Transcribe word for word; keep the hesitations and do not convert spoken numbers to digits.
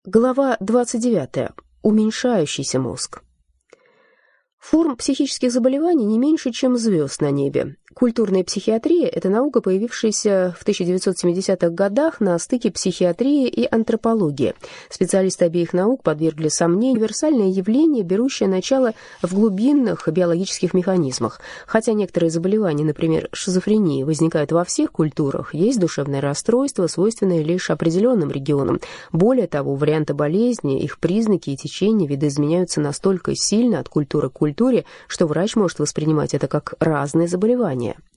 Глава двадцать девятая. Уменьшающийся мозг. Форм психических заболеваний не меньше, чем звезд на небе. Культурная психиатрия – это наука, появившаяся в тысяча девятьсот семидесятых годах на стыке психиатрии и антропологии. Специалисты обеих наук подвергли сомнению универсальное явление, берущее начало в глубинных биологических механизмах. Хотя некоторые заболевания, например, шизофрения, возникают во всех культурах, есть душевное расстройство, свойственное лишь определенным регионам. Более того, варианты болезни, их признаки и течения видоизменяются настолько сильно от культуры к культуре, что врач может воспринимать это как разные заболевания.